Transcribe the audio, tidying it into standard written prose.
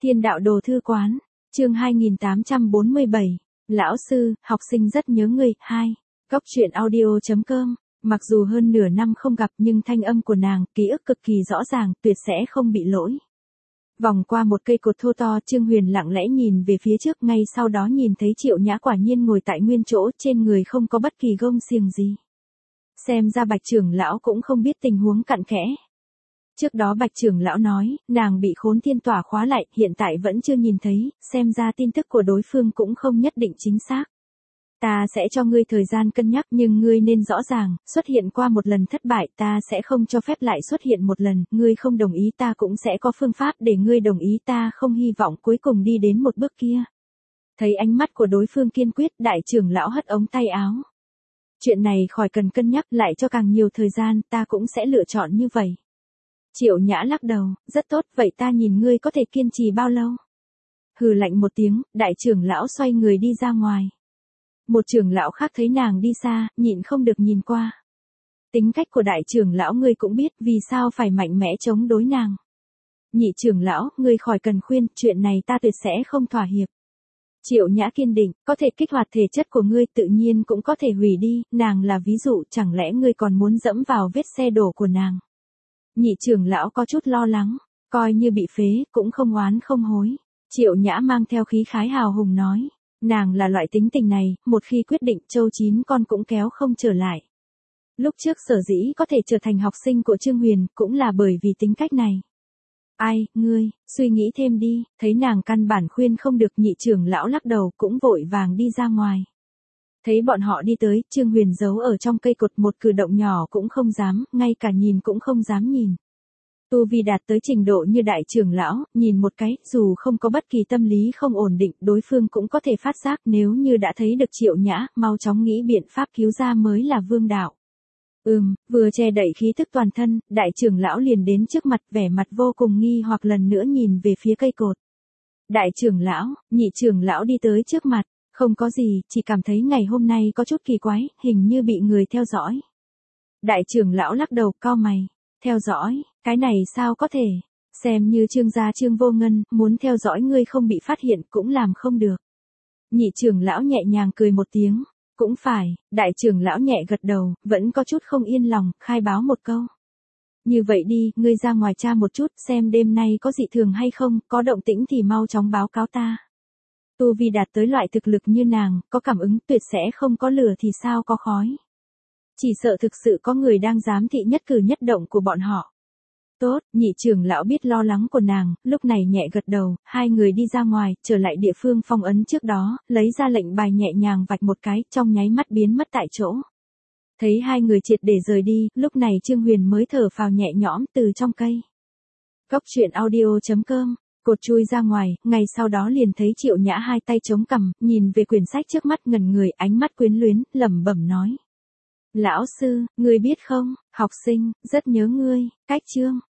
Thiên đạo đồ thư quán, chương 2847, lão sư, học sinh rất nhớ ngươi, 2. Góc truyện audio.com, mặc dù hơn nửa năm không gặp nhưng thanh âm của nàng, ký ức cực kỳ rõ ràng, tuyệt sẽ không bị lỗi. Vòng qua một cây cột thô to, Trương Huyền lặng lẽ nhìn về phía trước, ngay sau đó nhìn thấy Triệu Nhã quả nhiên ngồi tại nguyên chỗ, trên người không có bất kỳ gông xiềng gì. Xem ra Bạch trưởng lão cũng không biết tình huống cặn kẽ. Trước đó Bạch trưởng lão nói, nàng bị Khốn Thiên Tỏa khóa lại, hiện tại vẫn chưa nhìn thấy, xem ra tin tức của đối phương cũng không nhất định chính xác. Ta sẽ cho ngươi thời gian cân nhắc, nhưng ngươi nên rõ ràng, xuất hiện qua một lần thất bại, ta sẽ không cho phép lại xuất hiện một lần, ngươi không đồng ý ta cũng sẽ có phương pháp để ngươi đồng ý, ta không hy vọng cuối cùng đi đến một bước kia. Thấy ánh mắt của đối phương kiên quyết, đại trưởng lão hất ống tay áo. Chuyện này khỏi cần cân nhắc, lại cho càng nhiều thời gian, ta cũng sẽ lựa chọn như vậy. Triệu Nhã lắc đầu, rất tốt, vậy ta nhìn ngươi có thể kiên trì bao lâu? Hừ lạnh một tiếng, đại trưởng lão xoay người đi ra ngoài. Một trưởng lão khác thấy nàng đi xa, nhịn không được nhìn qua. Tính cách của đại trưởng lão ngươi cũng biết, vì sao phải mạnh mẽ chống đối nàng. Nhị trưởng lão, ngươi khỏi cần khuyên, chuyện này ta tuyệt sẽ không thỏa hiệp. Triệu Nhã kiên định, có thể kích hoạt thể chất của ngươi, tự nhiên cũng có thể hủy đi, nàng là ví dụ, chẳng lẽ ngươi còn muốn dẫm vào vết xe đổ của nàng. Nhị trưởng lão có chút lo lắng, coi như bị phế, cũng không oán không hối. Triệu Nhã mang theo khí khái hào hùng nói, nàng là loại tính tình này, một khi quyết định châu chín con cũng kéo không trở lại. Lúc trước sở dĩ có thể trở thành học sinh của Trương Huyền, cũng là bởi vì tính cách này. Ai, ngươi, suy nghĩ thêm đi, thấy nàng căn bản khuyên không được, nhị trưởng lão lắc đầu cũng vội vàng đi ra ngoài. Thấy bọn họ đi tới, Trương Huyền giấu ở trong cây cột, một cử động nhỏ cũng không dám, ngay cả nhìn cũng không dám nhìn. Tu vi đạt tới trình độ như đại trưởng lão, nhìn một cái, dù không có bất kỳ tâm lý không ổn định, đối phương cũng có thể phát giác, nếu như đã thấy được Triệu Nhã, mau chóng nghĩ biện pháp cứu ra mới là vương đạo. Vừa che đậy khí tức toàn thân, đại trưởng lão liền đến trước mặt, vẻ mặt vô cùng nghi hoặc, lần nữa nhìn về phía cây cột. Đại trưởng lão, nhị trưởng lão đi tới trước mặt, không có gì, chỉ cảm thấy ngày hôm nay có chút kỳ quái, hình như bị người theo dõi. Đại trưởng lão lắc đầu, cau mày, theo dõi, cái này sao có thể, xem như Trương gia Trương Vô Ngân, muốn theo dõi ngươi không bị phát hiện cũng làm không được. Nhị trưởng lão nhẹ nhàng cười một tiếng. Cũng phải, đại trưởng lão nhẹ gật đầu, vẫn có chút không yên lòng, khai báo một câu. Như vậy đi, ngươi ra ngoài tra một chút, xem đêm nay có dị thường hay không, có động tĩnh thì mau chóng báo cáo ta. Tu vi đạt tới loại thực lực như nàng, có cảm ứng, tuyệt sẽ không có lửa thì sao có khói. Chỉ sợ thực sự có người đang giám thị nhất cử nhất động của bọn họ. Tốt, nhị trưởng lão biết lo lắng của nàng, lúc này nhẹ gật đầu, hai người đi ra ngoài, trở lại địa phương phong ấn trước đó, lấy ra lệnh bài nhẹ nhàng vạch một cái, trong nháy mắt biến mất tại chỗ. Thấy hai người triệt để rời đi, lúc này Trương Huyền mới thở phào nhẹ nhõm từ trong cây. Góc truyện audio.com, cột chui ra ngoài, ngay sau đó liền thấy Triệu Nhã hai tay chống cằm, nhìn về quyển sách trước mắt ngẩn người, ánh mắt quyến luyến, lẩm bẩm nói. Lão sư, ngươi biết không, học sinh, rất nhớ ngươi, cách chương.